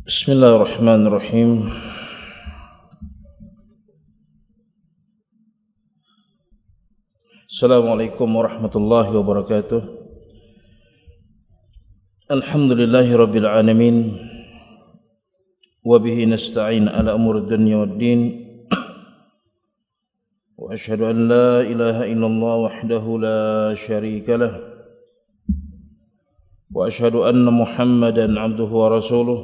Bismillahirrahmanirrahim. Assalamualaikum warahmatullahi wabarakatuh. Alhamdulillahi rabbil alamin. Wa bihi nasta'in ala umuri dunya waddin. Wa ashhadu an la ilaha illallah wahdahu la syarika lah. Wa ashhadu anna Muhammadan abduhu wa rasuluh.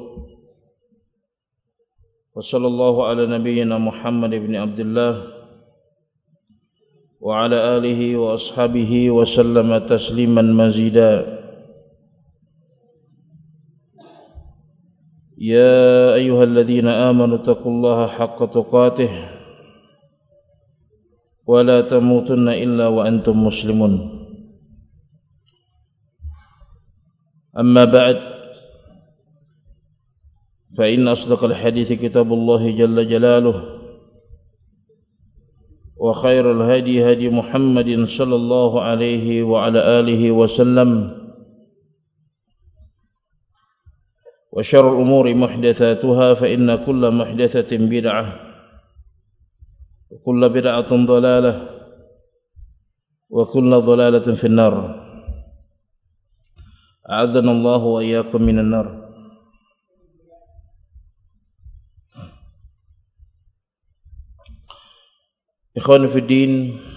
Wa sallallahu ala nabiyyina Muhammad ibn Abdullah wa ala alihi wa ashabihi wa sallama tasliman mazida. Ya ayyuhalladzina amanu taqullaha haqqa tuqatih wa la tamutunna illa wa antum muslimun. Amma ba'd, fa inna asdaqal hadithi kitabullahi jalla jalaluh wa khairal hadi hadi Muhammadin sallallahu alaihi wa ala alihi wa sallam wa syarrul umuri muhdatsatuha fa inna kulla muhdatsatin bid'ah wa kulla bid'atin dhalalah wa kulla dhalalatin finnar. A'adzana Allah wa iyyakum minan nar. Ikhwan fi din,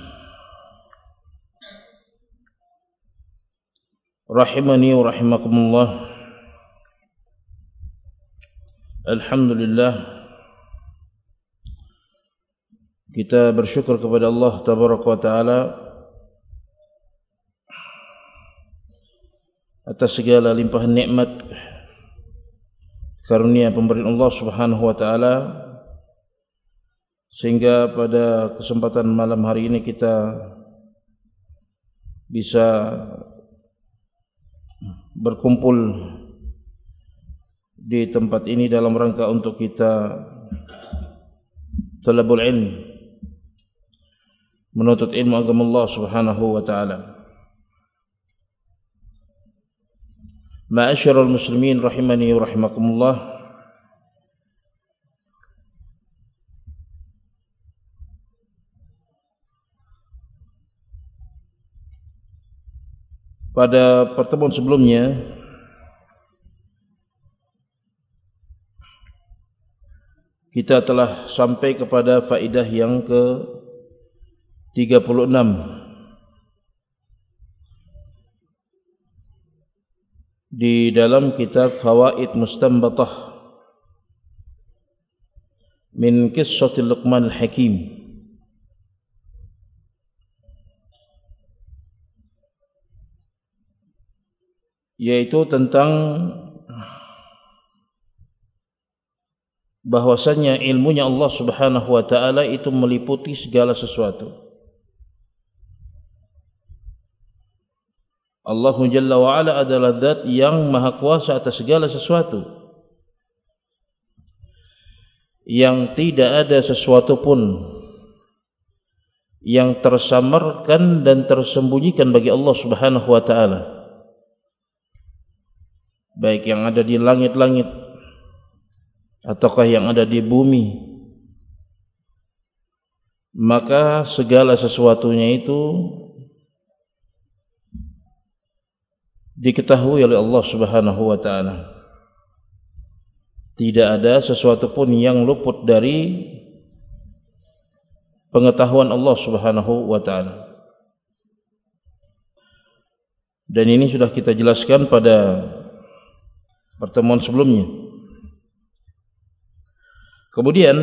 rahimani wa rahimakumullah. Alhamdulillah, kita bersyukur kepada Allah tabaraka wa taala atas segala limpahan nikmat karunia pemberian Allah Subhanahu wa taala, sehingga pada kesempatan malam hari ini kita bisa berkumpul di tempat ini dalam rangka untuk kita talabul ilm, menuntut ilmu agama Allah Subhanahu wa taala. Ma'asyiral muslimin rahimani wa rahimakumullah. Pada pertemuan sebelumnya kita telah sampai kepada faedah yang ke-36 di dalam kitab Fawaid Mustanbatah min Qissatil Luqman Al-Hakim, yaitu tentang bahwasannya ilmunya Allah Subhanahu wa taala itu meliputi segala sesuatu. Allah Jalla wa Ala adalah zat yang maha kuasa atas segala sesuatu, yang tidak ada sesuatu pun yang tersamarkan dan tersembunyikan bagi Allah Subhanahu wa taala, baik yang ada di langit-langit ataukah yang ada di bumi. Maka segala sesuatunya itu diketahui oleh Allah Subhanahu wa taala. Tidak ada sesuatu pun yang luput dari pengetahuan Allah Subhanahu wa taala. Dan ini sudah kita jelaskan pada pertemuan sebelumnya. Kemudian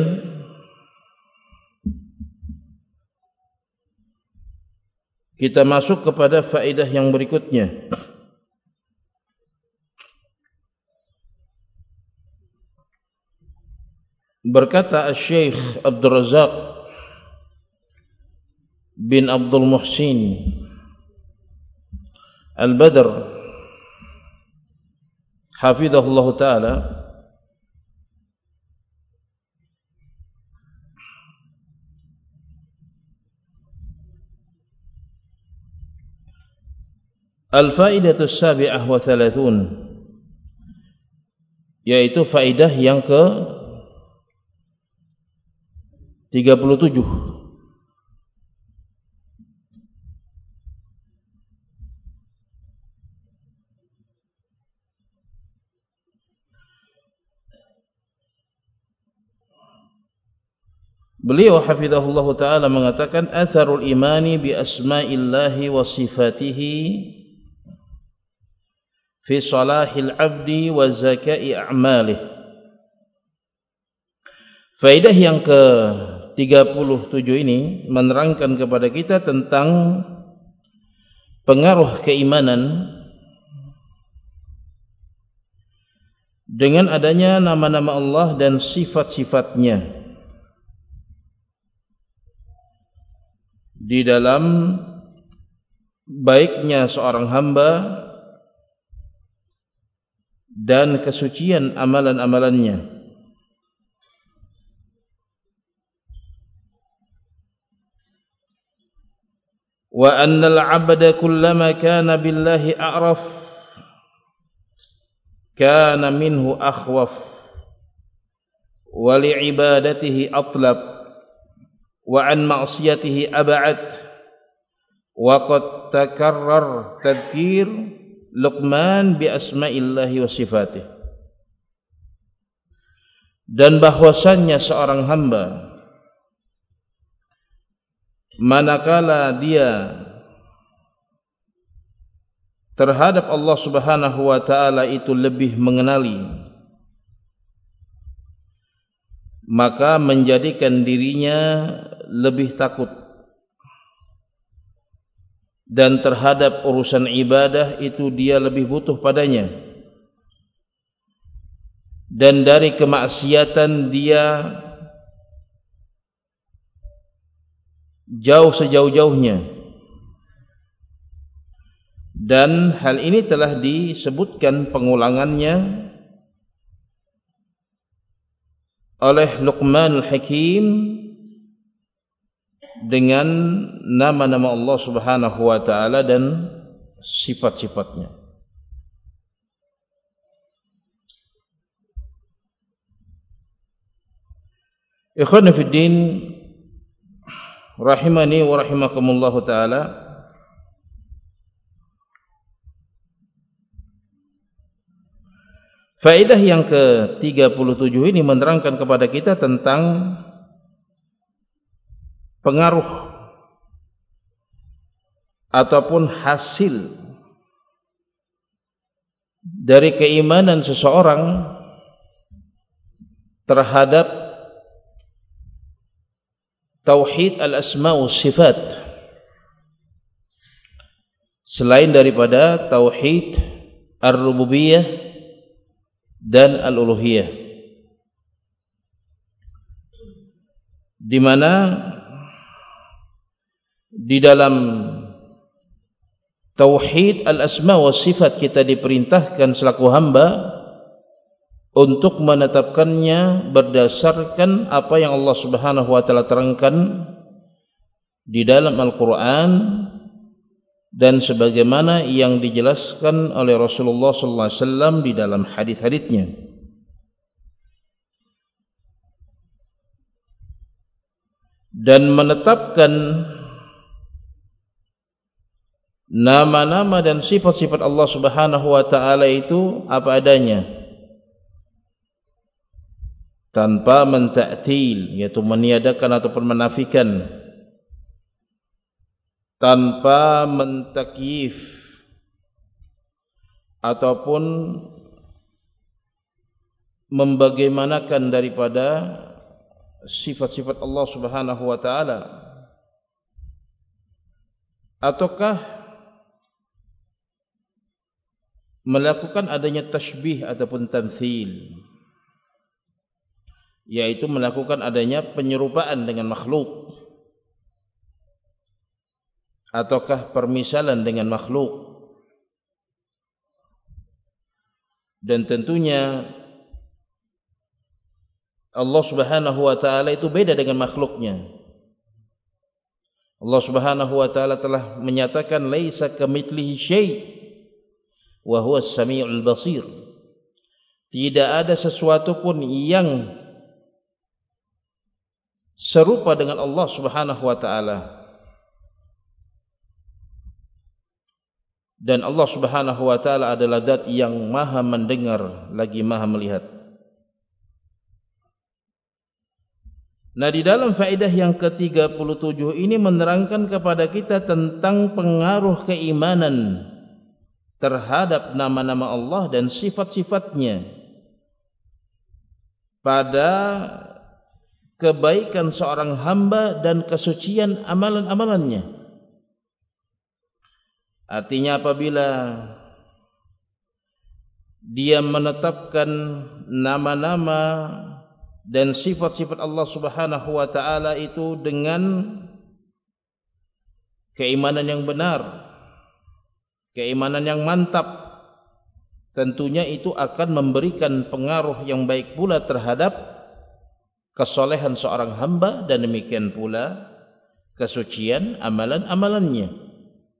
kita masuk kepada faedah yang berikutnya. Berkata Syekh Abdul Razak bin Abdul Muhsin Al-Badr hafizahullah ta'ala, Al-Faidatu As-Sabi'ah wa Thalathun, yaitu faedah yang ke 37. Beliau hafizahullah ta'ala mengatakan atharul imani bi asma'illahi wa sifatihi fi salahil abdi wa zakai a'malih. Faedah yang ke 37 ini menerangkan kepada kita tentang pengaruh keimanan dengan adanya nama-nama Allah dan sifat-sifatnya di dalam baiknya seorang hamba dan kesucian amalan-amalannya. Wa annal 'abda kullama kana billahi a'raf kana minhu akhwaf wa li'ibadatihi atlab wa an ma'siyatihi ab'ad wa qad takarrar tadhkir Luqman bi asma'illahi wa sifatih. Dan bahwasannya seorang hamba manakala dia terhadap Allah Subhanahu wa ta'ala itu lebih mengenali, maka menjadikan dirinya lebih takut, dan terhadap urusan ibadah itu dia lebih butuh padanya, dan dari kemaksiatan dia jauh sejauh-jauhnya. Dan hal ini telah disebutkan pengulangannya oleh Luqmanul Hakim dengan nama-nama Allah Subhanahu wa ta'ala dan sifat-sifatnya. Ikhwani fi din, rahimani wa rahimakumullah ta'ala. Faedah yang ke-37 ini menerangkan kepada kita tentang pengaruh ataupun hasil dari keimanan seseorang terhadap tauhid al-asma' wa sifat, selain daripada tauhid ar-rububiyah dan al-uluhiyah, di mana di dalam tauhid al-asma' wa sifat kita diperintahkan selaku hamba untuk menetapkannya berdasarkan apa yang Allah Subhanahu wa ta'ala terangkan di dalam Al-Quran dan sebagaimana yang dijelaskan oleh Rasulullah sallallahu alaihi wasallam di dalam hadis-hadisnya. Dan menetapkan nama-nama dan sifat-sifat Allah Subhanahu wa ta'ala itu apa adanya, tanpa mentaktil, yaitu meniadakan ataupun menafikan, tanpa mentakyif ataupun membagaimanakan daripada sifat-sifat Allah Subhanahu wa ta'ala, ataukah melakukan adanya tashbih ataupun tamthil, yaitu melakukan adanya penyerupaan dengan makhluk, ataukah permisalan dengan makhluk. Dan tentunya Allah Subhanahu wa ta'ala itu beda dengan makhluknya. Allah Subhanahu wa ta'ala telah menyatakan laisa kamitslihi syai' wa huwas samiul basir. Tidak ada sesuatu pun yang serupa dengan Allah Subhanahu wa taala. Dan Allah Subhanahu wa taala adalah zat yang maha mendengar lagi maha melihat. Nah, di dalam faedah yang ke-37 ini menerangkan kepada kita tentang pengaruh keimanan terhadap nama-nama Allah dan sifat-sifatnya pada kebaikan seorang hamba dan kesucian amalan-amalannya. Artinya apabila dia menetapkan nama-nama dan sifat-sifat Allah Subhanahu wa taala itu dengan keimanan yang benar, keimanan yang mantap, tentunya itu akan memberikan pengaruh yang baik pula terhadap kesolehan seorang hamba dan demikian pula kesucian amalan-amalannya.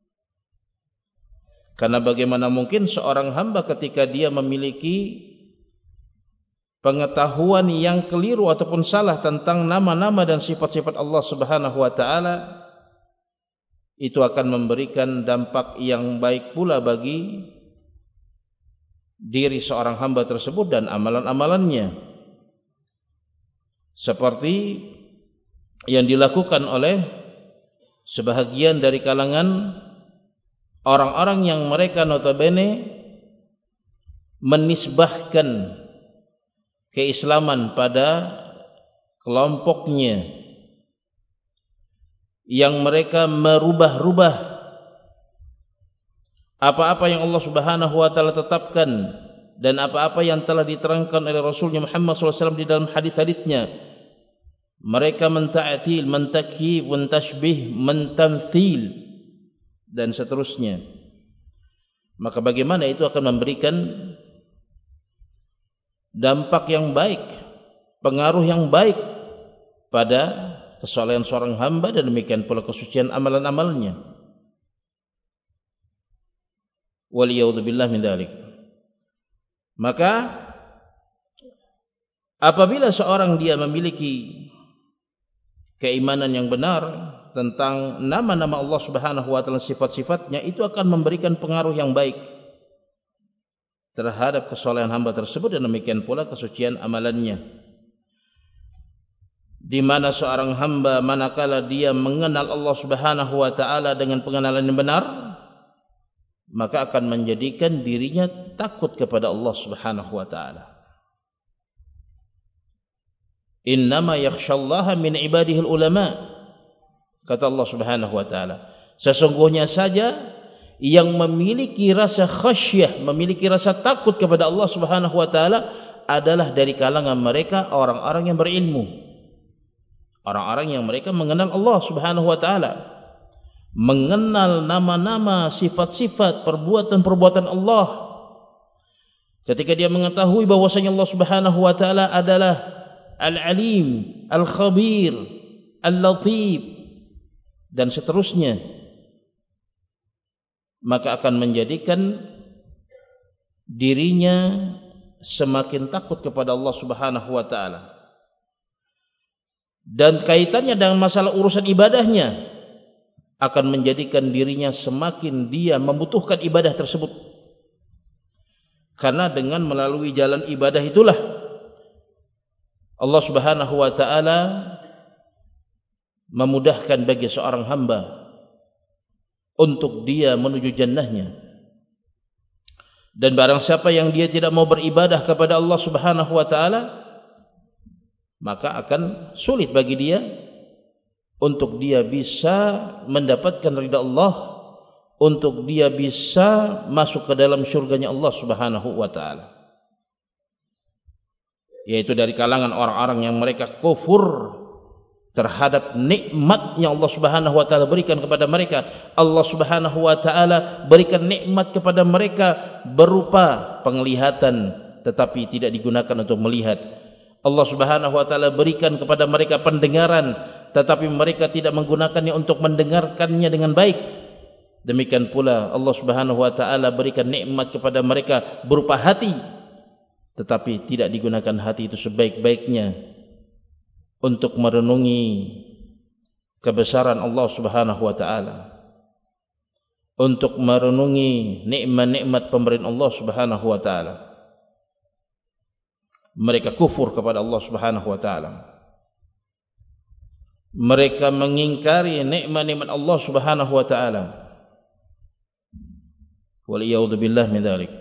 Karena bagaimana mungkin seorang hamba ketika dia memiliki pengetahuan yang keliru ataupun salah tentang nama-nama dan sifat-sifat Allah Subhanahu wa taala, itu akan memberikan dampak yang baik pula bagi diri seorang hamba tersebut dan amalan-amalannya. Seperti yang dilakukan oleh sebahagian dari kalangan orang-orang yang mereka notabene menisbahkan keislaman pada kelompoknya, yang mereka merubah-rubah apa-apa yang Allah Subhanahu wa taala tetapkan dan apa-apa yang telah diterangkan oleh Rasulnya Muhammad SAW di dalam hadis-hadisnya. Mereka menta'til, mentakif, mentashbih, mentamthil dan seterusnya. Maka bagaimana itu akan memberikan dampak yang baik, pengaruh yang baik pada kesolehan seorang hamba dan demikian pula kesucian amalan-amalnya. Waliyadzubillah min dzalik. Maka apabila seorang dia memiliki keimanan yang benar tentang nama-nama Allah Subhanahu wa taala, sifat-sifatnya, itu akan memberikan pengaruh yang baik terhadap kesolehan hamba tersebut dan demikian pula kesucian amalannya. Di mana seorang hamba manakala dia mengenal Allah Subhanahu wa taala dengan pengenalan yang benar, maka akan menjadikan dirinya takut kepada Allah Subhanahu wa taala. Innama yakhshallaha min ibadihil ulama, kata Allah Subhanahu wa taala. Sesungguhnya saja yang memiliki rasa khasyah, memiliki rasa takut kepada Allah Subhanahu wa taala adalah dari kalangan mereka orang-orang yang berilmu. Orang-orang yang mereka mengenal Allah Subhanahu wa taala, mengenal nama-nama, sifat-sifat, perbuatan-perbuatan Allah. Ketika dia mengetahui bahwasanya Allah Subhanahu wa taala adalah Al-Alim, Al-Khabir, Al-Latif dan seterusnya, maka akan menjadikan dirinya semakin takut kepada Allah Subhanahu wa taala. Dan kaitannya dengan masalah urusan ibadahnya akan menjadikan dirinya semakin dia membutuhkan ibadah tersebut. Karena dengan melalui jalan ibadah itulah Allah Subhanahu wa taala memudahkan bagi seorang hamba untuk dia menuju jannahnya. Dan barang siapa yang dia tidak mau beribadah kepada Allah Subhanahu wa taala, maka akan sulit bagi dia untuk dia bisa mendapatkan ridha Allah, untuk dia bisa masuk ke dalam syurganya Allah Subhanahu wa taala. Yaitu dari kalangan orang-orang yang mereka kufur terhadap nikmat yang Allah Subhanahu wa taala berikan kepada mereka. Allah Subhanahu wa taala berikan nikmat kepada mereka berupa penglihatan tetapi tidak digunakan untuk melihat. Allah Subhanahu wa taala berikan kepada mereka pendengaran tetapi mereka tidak menggunakannya untuk mendengarkannya dengan baik. Demikian pula Allah Subhanahu wa taala berikan nikmat kepada mereka berupa hati tetapi tidak digunakan hati itu sebaik-baiknya untuk merenungi kebesaran Allah Subhanahu wa taala, untuk merenungi nikmat-nikmat pemberian Allah Subhanahu wa taala, mereka kufur kepada Allah Subhanahu wa taala. Mereka mengingkari nikmat-nikmat Allah Subhanahu wa taala. Wal iyadzu billah min dzalik.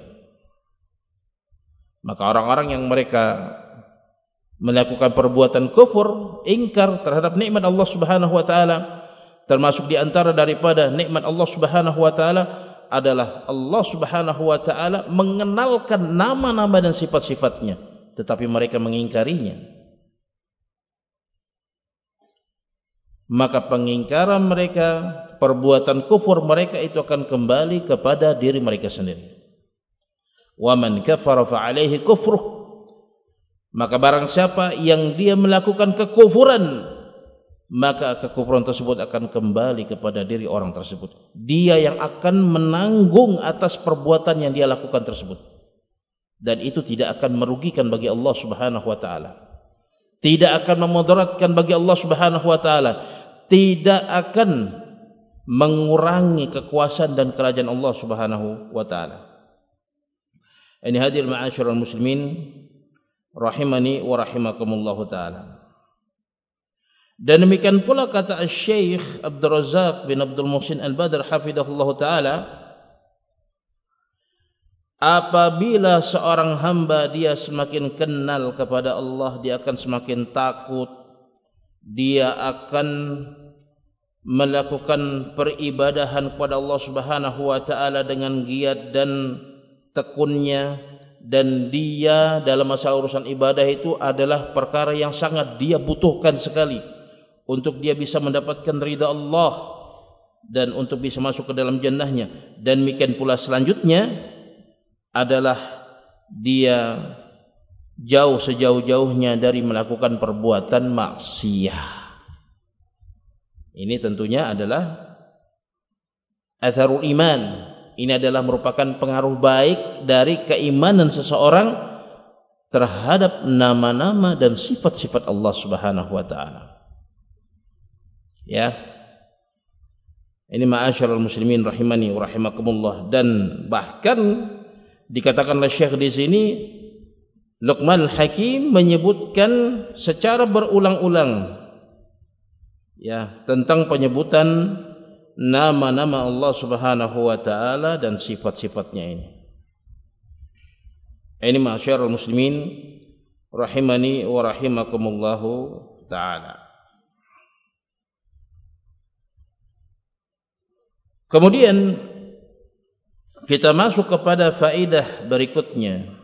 Maka orang-orang yang mereka melakukan perbuatan kufur, ingkar terhadap nikmat Allah Subhanahu wa taala, termasuk di antara daripada nikmat Allah Subhanahu wa taala adalah Allah Subhanahu wa taala mengenalkan nama-nama dan sifat-sifatnya, tetapi mereka mengingkarinya. Maka pengingkaran mereka, perbuatan kufur mereka itu akan kembali kepada diri mereka sendiri. Wa man kafara fa alaihi kufruh. Maka barang siapa yang dia melakukan kekufuran, maka kekufuran tersebut akan kembali kepada diri orang tersebut. Dia yang akan menanggung atas perbuatan yang dia lakukan tersebut. Dan itu tidak akan merugikan bagi Allah Subhanahu wa taala. Tidak akan memudaratkan bagi Allah Subhanahu wa taala. Tidak akan mengurangi kekuasaan dan kerajaan Allah Subhanahu wa taala. Ini hadir ma'asyiral muslimin rahimani wa rahimakumullahu taala. Dan demikian pula kata Syekh Abdul Razak bin Abdul Muhsin Al-Badr hafizahullahu taala, apabila seorang hamba dia semakin kenal kepada Allah, dia akan semakin takut, dia akan melakukan peribadahan kepada Allah Subhanahu wa taala dengan giat dan tekunnya, dan dia dalam masalah urusan ibadah itu adalah perkara yang sangat dia butuhkan sekali untuk dia bisa mendapatkan ridha Allah dan untuk bisa masuk ke dalam jannahnya. Dan demikian pula selanjutnya adalah dia jauh sejauh-jauhnya dari melakukan perbuatan maksiat. Ini tentunya adalah atharul iman. Ini adalah merupakan pengaruh baik dari keimanan seseorang terhadap nama-nama dan sifat-sifat Allah Subhanahu wa taala. Ya. Ini ma'asyiral muslimin rahimani wa rahimakumullah. Dan bahkan dikatakan oleh Syekh di sini, Luqman Hakim menyebutkan secara berulang-ulang ya tentang penyebutan nama-nama Allah Subhanahu wa taala dan sifat-sifatnya ini. Ini ma'asyiral muslimin rahimani wa rahimakumullahu taala. Kemudian kita masuk kepada faedah berikutnya.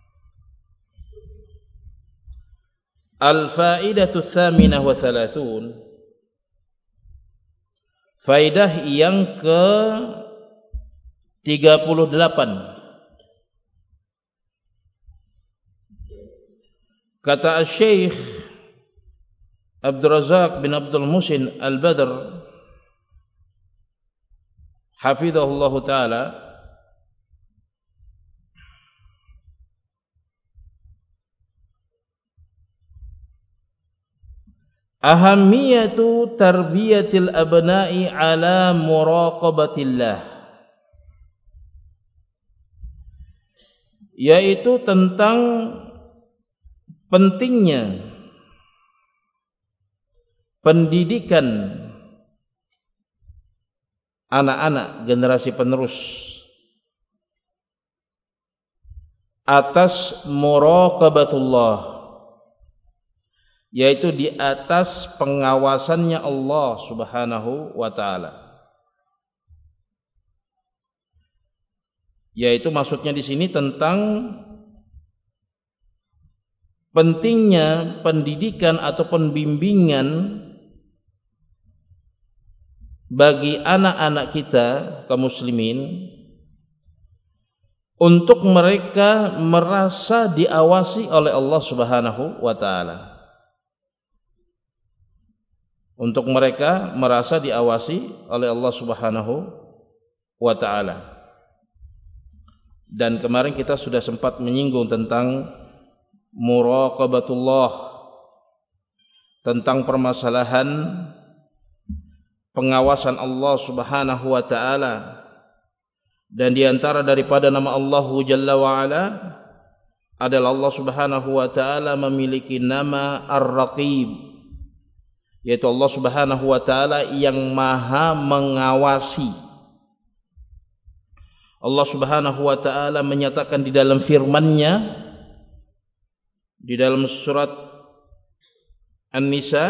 Al-faidatu tsaminah wa thalathun. Faedah yang ke-38. Kata Syekh Abdul Razak bin Abdul Muhsin Al-Badr hafizahullahu taala, ahamiyatu tarbiyatil abna'i ala muraqabatillah, yaitu tentang pentingnya pendidikan anak-anak generasi penerus atas muraqabatullah, yaitu di atas pengawasannya Allah Subhanahu wa taala. Yaitu maksudnya di sini tentang pentingnya pendidikan ataupun bimbingan bagi anak-anak kita kaum muslimin untuk mereka merasa diawasi oleh Allah Subhanahu wa taala. Untuk mereka merasa diawasi oleh Allah Subhanahu wa taala. Dan kemarin kita sudah sempat menyinggung tentang muraqabatullah, tentang permasalahan pengawasan Allah Subhanahu wa taala. Dan di antara daripada nama Allah Jalla wa Ala adalah Allah Subhanahu wa taala memiliki nama Ar-Raqib, yaitu Allah Subhanahu wa taala yang Maha mengawasi. Allah Subhanahu wa taala menyatakan di dalam firman-Nya di dalam surat An-Nisa,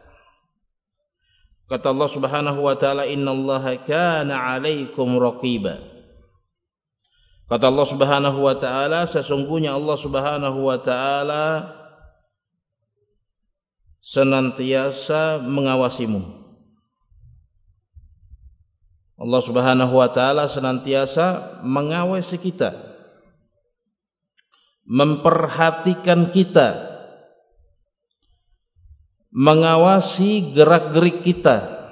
kata Allah Subhanahu wa taala, innallaha kana 'alaikum raqiba. Kata Allah Subhanahu wa taala, sesungguhnya Allah Subhanahu wa taala senantiasa mengawasimu. Allah Subhanahu wa taala senantiasa mengawasi kita, memperhatikan kita, mengawasi gerak-gerik kita,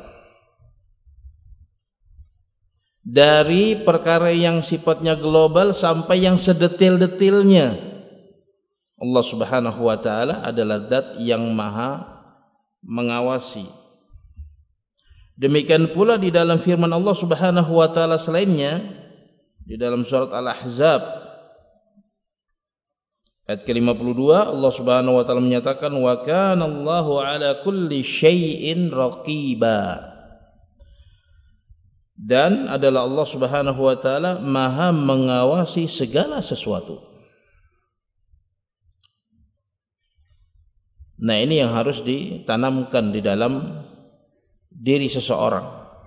dari perkara yang sifatnya global sampai yang sedetil-detilnya. Allah Subhanahu wa taala adalah zat yang Maha mengawasi. Demikian pula di dalam firman Allah Subhanahu wa taala selainnya, di dalam surat Al-Ahzab ayat ke-52, Allah Subhanahu wa taala menyatakan, wa kana Allahu ala kulli syai'in raqiba. Dan adalah Allah Subhanahu wa taala Maha mengawasi segala sesuatu. Nah, ini yang harus ditanamkan di dalam diri seseorang.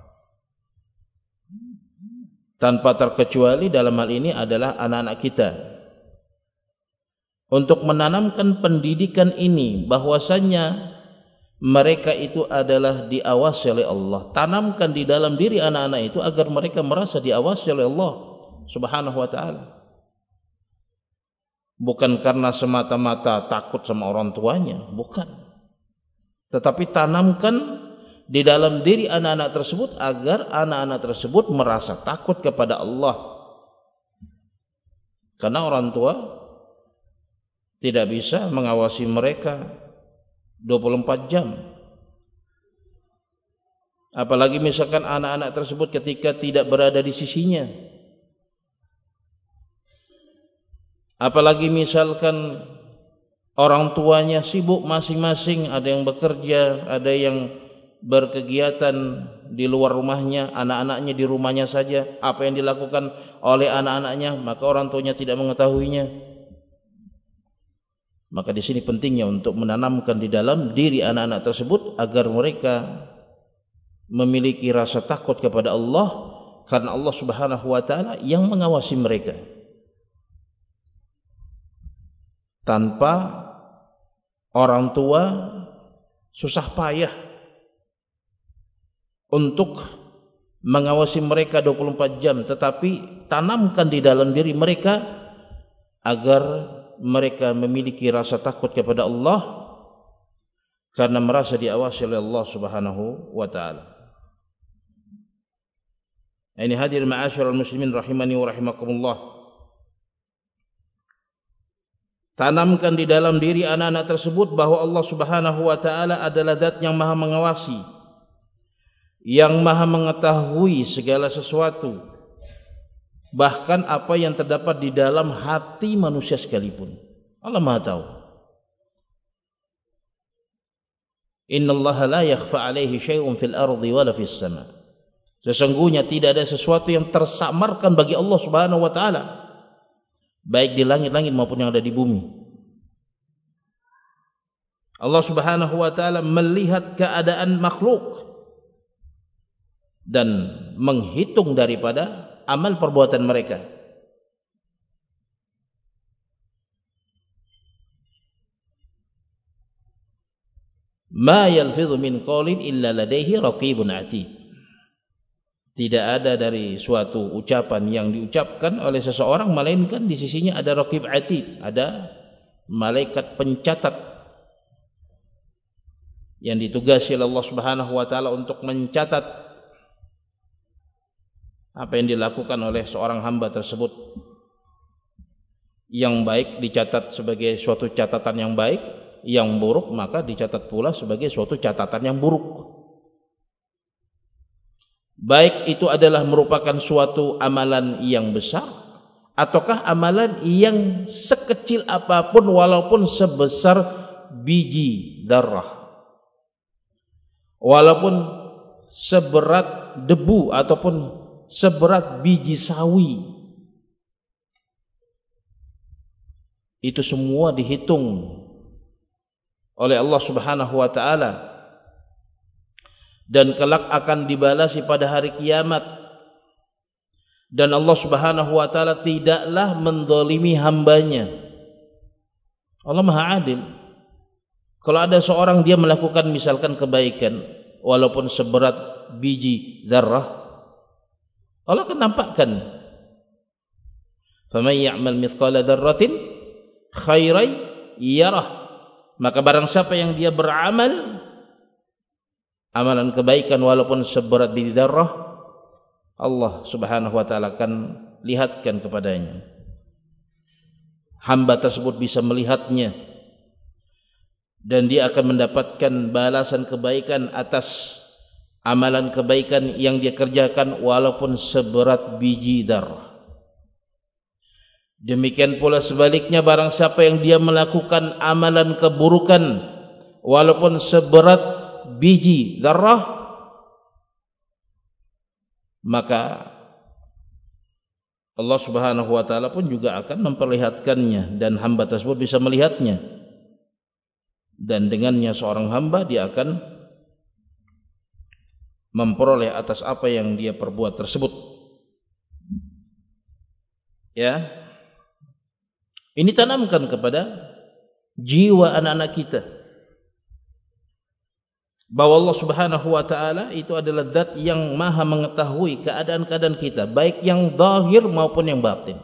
Tanpa terkecuali dalam hal ini adalah anak-anak kita. Untuk menanamkan pendidikan ini, bahwasannya mereka itu adalah diawasi oleh Allah. Tanamkan di dalam diri anak-anak itu agar mereka merasa diawasi oleh Allah Subhanahu wa taala. Bukan karena semata-mata takut sama orang tuanya, bukan. Tetapi tanamkan di dalam diri anak-anak tersebut agar anak-anak tersebut merasa takut kepada Allah. Karena orang tua tidak bisa mengawasi mereka 24 jam. Apalagi misalkan anak-anak tersebut ketika tidak berada di sisinya. Apalagi misalkan orang tuanya sibuk masing-masing, ada yang bekerja, ada yang berkegiatan di luar rumahnya, anak-anaknya di rumahnya saja. Apa yang dilakukan oleh anak-anaknya, maka orang tuanya tidak mengetahuinya. Maka di sini pentingnya untuk menanamkan di dalam diri anak-anak tersebut agar mereka memiliki rasa takut kepada Allah, karena Allah Subhanahu wa taala yang mengawasi mereka. Tanpa orang tua susah payah untuk mengawasi mereka 24 jam, tetapi tanamkan di dalam diri mereka agar mereka memiliki rasa takut kepada Allah karena merasa diawasi oleh Allah Subhanahu wa taala. Ini hadirin ma'asyiral muslimin rahimani wa rahimakumullah. Tanamkan di dalam diri anak-anak tersebut bahwa Allah Subhanahu wa taala adalah zat yang Maha mengawasi, yang Maha mengetahui segala sesuatu, bahkan apa yang terdapat di dalam hati manusia sekalipun. Allah Maha tahu. Innallaha la yakhfa 'alaihi syai'un fil ardi wala fis sama'. Sesungguhnya tidak ada sesuatu yang tersamarkan bagi Allah Subhanahu wa taala, baik di langit-langit maupun yang ada di bumi. Allah Subhanahu wa taala melihat keadaan makhluk dan menghitung daripada amal perbuatan mereka. Ma yalfidhu min qawlin illa ladaihi raqibun atid. Tidak ada dari suatu ucapan yang diucapkan oleh seseorang melainkan di sisinya ada raqib atid, ada malaikat pencatat yang ditugasi oleh Allah Subhanahu wa taala untuk mencatat apa yang dilakukan oleh seorang hamba tersebut. Yang baik dicatat sebagai suatu catatan yang baik, yang buruk maka dicatat pula sebagai suatu catatan yang buruk. Baik itu adalah merupakan suatu amalan yang besar, ataukah amalan yang sekecil apapun walaupun sebesar biji darah, walaupun seberat debu ataupun seberat biji sawi, itu semua dihitung oleh Allah Subhanahu wa taala dan kelak akan dibalasi pada hari kiamat. Dan Allah Subhanahu wa taala tidaklah menzalimi hambanya. Allah Maha Adil. Kalau ada seorang dia melakukan misalkan kebaikan walaupun seberat biji zarrah, Allah akan nampakkan. Faman ya'mal mithqala dzarratin khairan yarah. Maka barang siapa yang dia beramal amalan kebaikan walaupun seberat biji zarrah, Allah Subhanahu wa taala akan lihatkan kepadanya. Hamba tersebut bisa melihatnya dan dia akan mendapatkan balasan kebaikan atas amalan kebaikan yang dia kerjakan walaupun seberat biji zarrah. Demikian pula sebaliknya, barang siapa yang dia melakukan amalan keburukan walaupun seberat biji zarrah, maka Allah Subhanahu wa taala pun juga akan memperlihatkannya dan hamba tersebut bisa melihatnya. Dan dengannya seorang hamba dia akan memperoleh atas apa yang dia perbuat tersebut. Ya. Ini tanamkan kepada jiwa anak-anak kita bahwa Allah Subhanahu wa taala itu adalah zat yang maha mengetahui keadaan-keadaan kita, baik yang zahir maupun yang batin.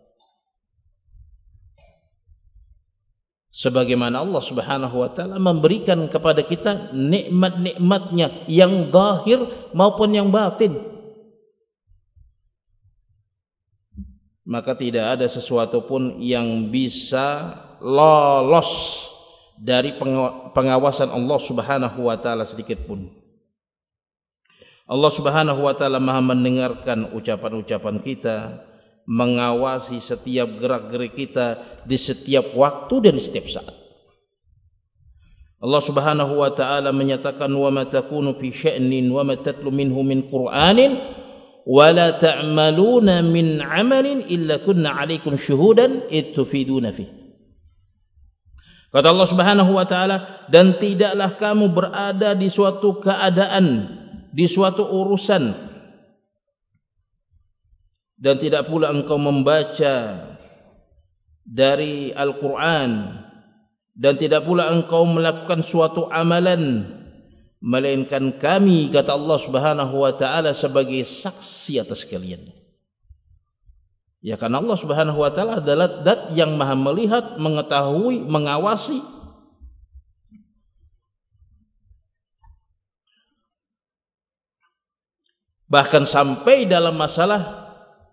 Sebagaimana Allah Subhanahu wa taala memberikan kepada kita nikmat-nikmatnya yang zahir maupun yang batin. Maka tidak ada sesuatu pun yang bisa lolos dari pengawasan Allah Subhanahu wa taala sedikit pun. Allah Subhanahu wa taala Maha mendengarkan ucapan-ucapan kita, mengawasi setiap gerak-gerik kita di setiap waktu dan di setiap saat. Allah Subhanahu wa taala menyatakan, "Wa ma takunu fi sya'nin wa ma tatlu minhu min Qur'anin wala ta'maluna min 'amalin illa kunna 'alaikum syuhudan id tufiduna fi." Kata Allah Subhanahu wa taala, dan tidaklah kamu berada di suatu keadaan, di suatu urusan, dan tidak pula engkau membaca dari Al-Qur'an, dan tidak pula engkau melakukan suatu amalan, melainkan kami, kata Allah Subhanahu wa taala, sebagai saksi atas kalian. Ya, karena Allah Subhanahu wa taala adalah zat yang maha melihat, mengetahui, mengawasi. Bahkan sampai dalam masalah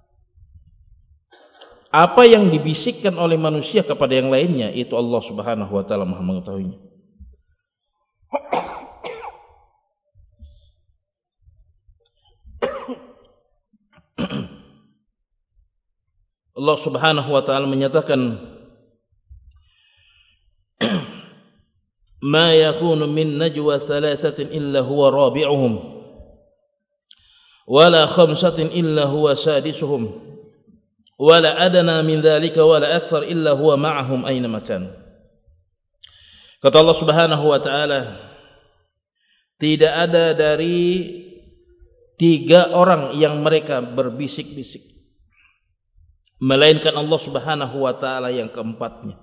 apa yang dibisikkan oleh manusia kepada yang lainnya, itu Allah Subhanahu wa taala maha mengetahuinya. Allah Subhanahu wa taala menyatakan, "Ma yakunu min najwa thalathatin illa huwa rabi'uhum wala khamsatin illa huwa sadisuhum wala adna min dhalika wala akthar illa huwa ma'ahum aina ma kanu." Kata Allah Subhanahu wa taala, tidak ada dari 3 orang yang mereka berbisik-bisik melainkan Allah Subhanahu wa taala yang keempatnya.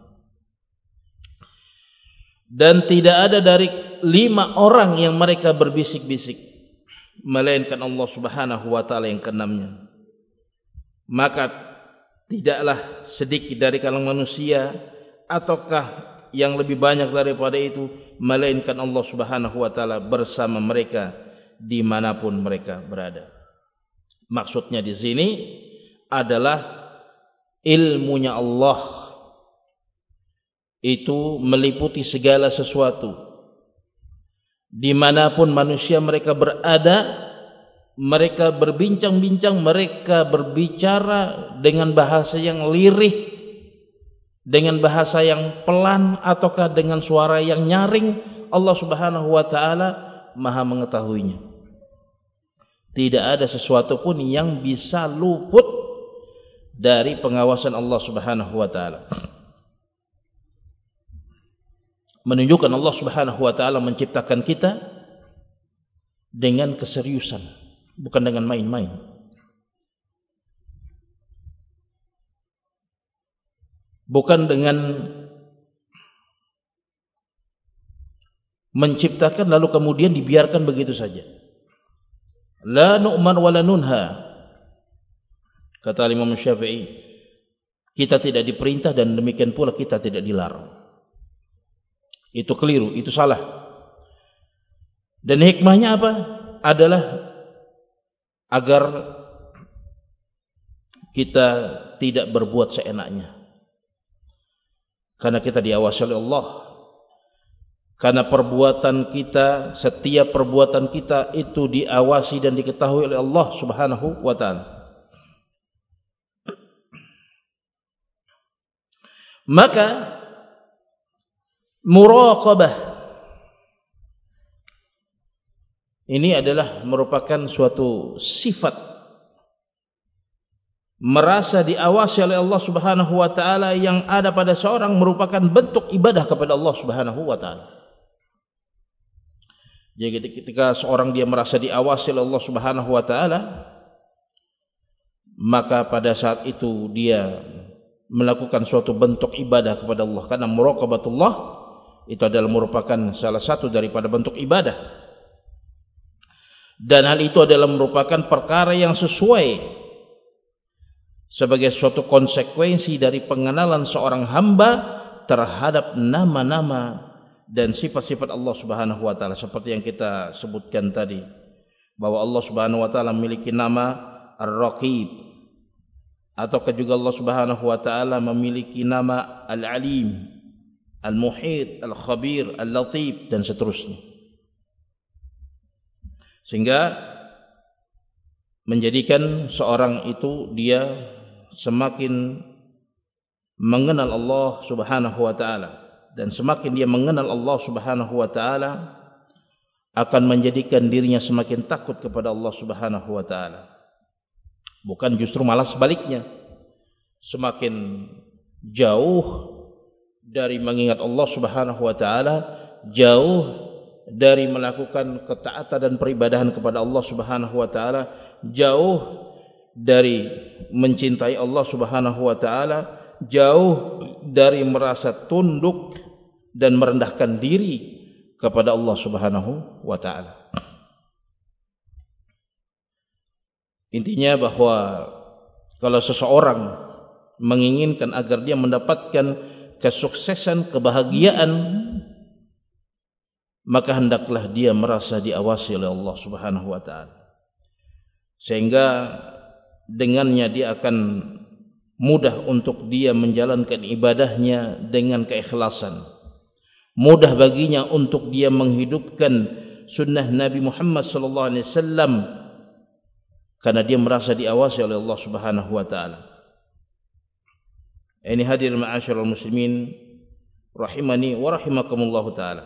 Dan tidak ada dari 5 orang yang mereka berbisik-bisik melainkan Allah Subhanahu wa taala yang keenamnya. Maka tidaklah sedikit dari kalangan manusia ataukah yang lebih banyak daripada itu melainkan Allah Subhanahu wa taala bersama mereka dimanapun mereka berada. Maksudnya di sini adalah ilmunya Allah itu meliputi segala sesuatu. Dimanapun manusia mereka berada, mereka berbincang-bincang, mereka berbicara dengan bahasa yang lirih, dengan bahasa yang pelan, ataukah dengan suara yang nyaring, Allah Subhanahu wa ta'ala maha mengetahuinya. Tidak ada sesuatu pun yang bisa luput dari pengawasan Allah Subhanahu wa ta'ala. Menunjukkan Allah Subhanahu wa ta'ala menciptakan kita dengan keseriusan, bukan dengan main-main. Bukan dengan menciptakan lalu kemudian dibiarkan begitu saja. La nu'mar wa la nunha. Kata Imam Syafi'i, kita tidak diperintah dan demikian pula kita tidak dilarang. Itu keliru, itu salah. Dan hikmahnya apa? Adalah agar kita tidak berbuat seenaknya. Karena kita diawasi oleh Allah. Karena perbuatan kita, setiap perbuatan kita itu diawasi dan diketahui oleh Allah Subhanahu wa ta'ala. Maka muraqabah ini adalah merupakan suatu sifat, merasa diawasi oleh Allah Subhanahu wa ta'ala yang ada pada seorang, merupakan bentuk ibadah kepada Allah Subhanahu wa ta'ala. Jadi ketika seorang dia merasa diawasi oleh Allah Subhanahu wa ta'ala, maka pada saat itu dia melakukan suatu bentuk ibadah kepada Allah. Karena muraqabatullah itu adalah merupakan salah satu daripada bentuk ibadah. Dan hal itu adalah merupakan perkara yang sesuai sebagai suatu konsekuensi dari pengenalan seorang hamba terhadap nama-nama dan sifat-sifat Allah Subhanahu wa ta'ala. Seperti yang kita sebutkan tadi, bahwa Allah Subhanahu wa ta'ala memiliki nama Ar-Raqib, ataukah juga Allah Subhanahu wa ta'ala memiliki nama Al-Alim, Al-Muhit, Al-Khabir, Al-Latif, dan seterusnya. Sehingga menjadikan seorang itu dia semakin mengenal Allah Subhanahu wa ta'ala. Dan semakin dia mengenal Allah Subhanahu wa ta'ala, akan menjadikan dirinya semakin takut kepada Allah Subhanahu wa ta'ala. Bukan justru malah sebaliknya, semakin jauh dari mengingat Allah Subhanahu wa ta'ala, jauh dari melakukan ketaatan dan peribadahan kepada Allah Subhanahu wa ta'ala, jauh dari mencintai Allah Subhanahu wa ta'ala, jauh dari merasa tunduk dan merendahkan diri kepada Allah Subhanahu wa ta'ala. Intinya bahwa kalau seseorang menginginkan agar dia mendapatkan kesuksesan, kebahagiaan, maka hendaklah dia merasa diawasi oleh Allah Subhanahu wa ta'ala. Sehingga dengannya dia akan mudah untuk dia menjalankan ibadahnya dengan keikhlasan. Mudah baginya untuk dia menghidupkan sunnah Nabi Muhammad sallallahu alaihi wasallam, karena dia merasa diawasi oleh Allah Subhanahu wa ta'ala. Ini hadir ma'asyiral muslimin rahimani wa rahimakumullah ta'ala.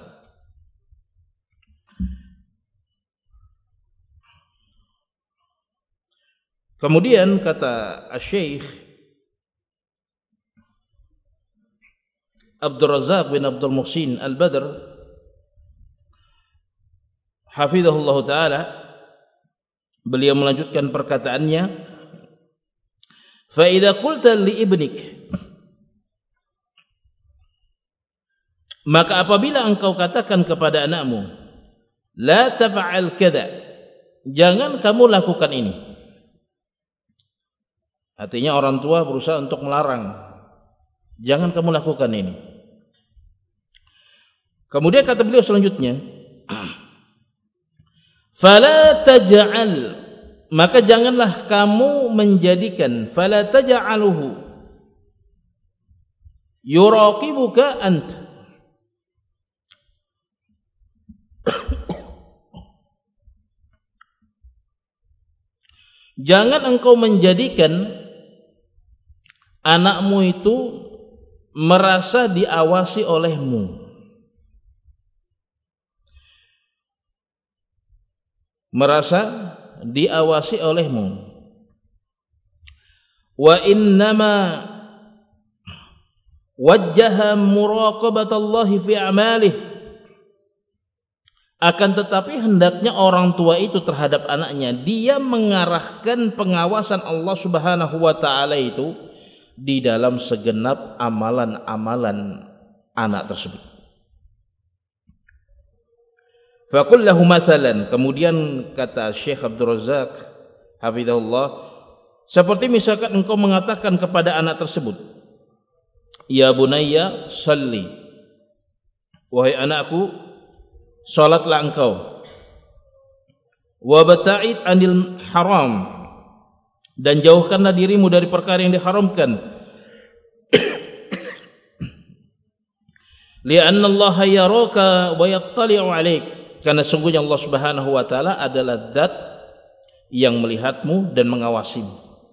Kemudian kata Asy-Syaikh Abdul Razak bin Abdul Muhsin Al-Badr hafizahullah ta'ala, beliau melanjutkan perkataannya, fa idza qulta li ibnik, maka apabila engkau katakan kepada anakmu, la taf'al kada, jangan kamu lakukan ini. Artinya orang tua berusaha untuk melarang, jangan kamu lakukan ini. Kemudian kata beliau selanjutnya, fala taj'al, maka janganlah kamu menjadikan, fala taj'aluhu, yuraqibuka ant. Jangan engkau menjadikan anakmu itu merasa diawasi olehmu. Merasa diawasi olehmu. Wa innama wajjaha muraqabatallahi fi a'malih. Akan tetapi hendaknya orang tua itu terhadap anaknya, dia mengarahkan pengawasan Allah Subhanahu wa taala itu di dalam segenap amalan-amalan anak tersebut. Faqul lahu mathalan, kemudian kata Syekh Abdul Razak hafizahullah, seperti misalkan engkau mengatakan kepada anak tersebut, ya bunayya shalli, wahai anakku, salatlah engkau, wabta'id 'anil haram, dan jauhkanlah dirimu dari perkara yang diharamkan. Li'anna Allah yaraka wa yattali'u 'alaik, karena sungguhnya Allah Subhanahu wa taala adalah zat yang melihatmu dan mengawasimu.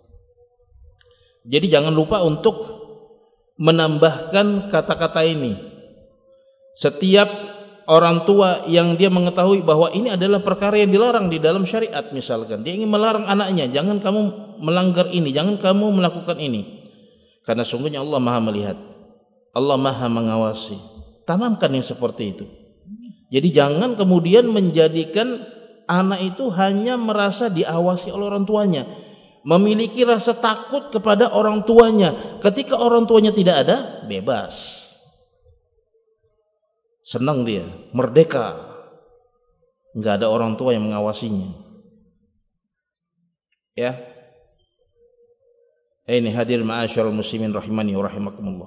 Jadi jangan lupa untuk menambahkan kata-kata ini. Setiap orang tua yang dia mengetahui bahwa ini adalah perkara yang dilarang di dalam syariat, misalkan dia ingin melarang anaknya, jangan kamu melanggar ini, jangan kamu melakukan ini, karena sungguhnya Allah Maha melihat, Allah Maha mengawasi. Tanamkan yang seperti itu. Jadi jangan kemudian menjadikan anak itu hanya merasa diawasi oleh orang tuanya, memiliki rasa takut kepada orang tuanya. Ketika orang tuanya tidak ada, bebas, senang dia, merdeka, nggak ada orang tua yang mengawasinya. Ya, ini hadir ma'asyiral muslimin rahimani wa rahimakumullah.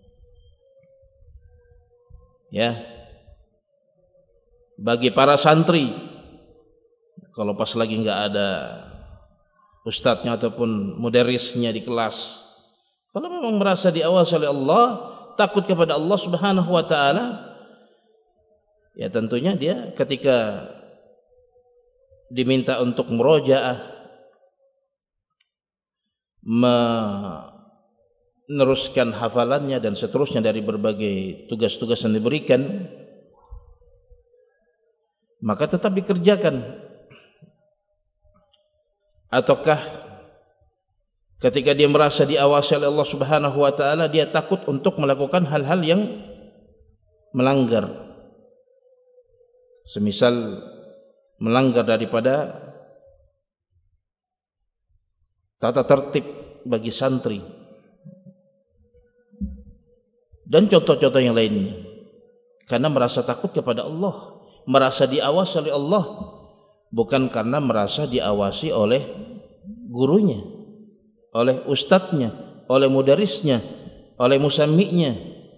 Ya, bagi para santri, kalau pas lagi nggak ada ustadznya ataupun mudarisnya di kelas, kalau memang merasa diawasi oleh Allah, takut kepada Allah Subhanahu wa taala, ya tentunya dia ketika diminta untuk murojaah, meneruskan hafalannya dan seterusnya dari berbagai tugas-tugas yang diberikan, maka tetap dikerjakan. Ataukah ketika dia merasa diawasi oleh Allah Subhanahu wa taala, dia takut untuk melakukan hal-hal yang melanggar, semisal melanggar daripada tata tertib bagi santri dan contoh-contoh yang lainnya, karena merasa takut kepada Allah, merasa diawasi oleh Allah, bukan karena merasa diawasi oleh gurunya, oleh ustadznya, oleh mudarisnya, oleh musammi'nya.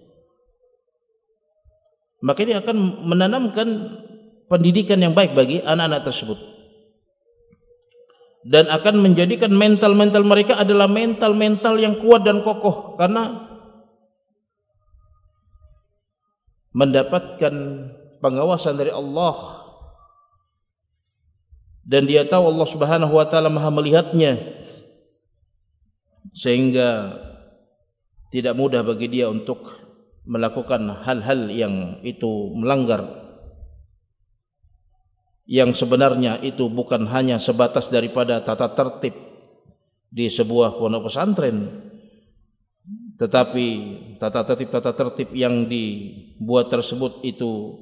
Maka ini akan menanamkan pendidikan yang baik bagi anak-anak tersebut, dan akan menjadikan mental-mental mereka adalah mental-mental yang kuat dan kokoh, karena mendapatkan pengawasan dari Allah, dan dia tahu Allah Subhanahu wa taala Maha melihatnya, sehingga tidak mudah bagi dia untuk melakukan hal-hal yang itu melanggar, yang sebenarnya itu bukan hanya sebatas daripada tata tertib di sebuah pondok pesantren, tetapi tata tertib yang dibuat tersebut itu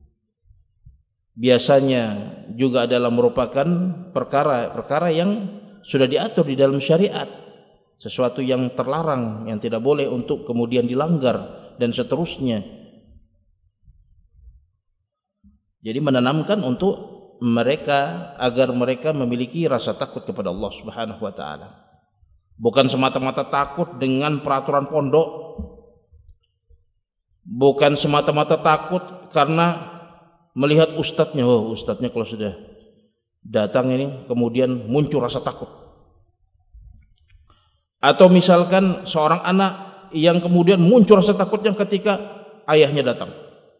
biasanya juga adalah merupakan perkara-perkara yang sudah diatur di dalam syariat, sesuatu yang terlarang, yang tidak boleh untuk kemudian dilanggar dan seterusnya. Jadi menanamkan untuk mereka agar mereka memiliki rasa takut kepada Allah Subhanahu wa taala. Bukan semata-mata takut dengan peraturan pondok, bukan semata-mata takut karena melihat ustadznya, oh ustadznya kalau sudah datang ini kemudian muncul rasa takut. Atau misalkan seorang anak yang kemudian muncul rasa takutnya ketika ayahnya datang.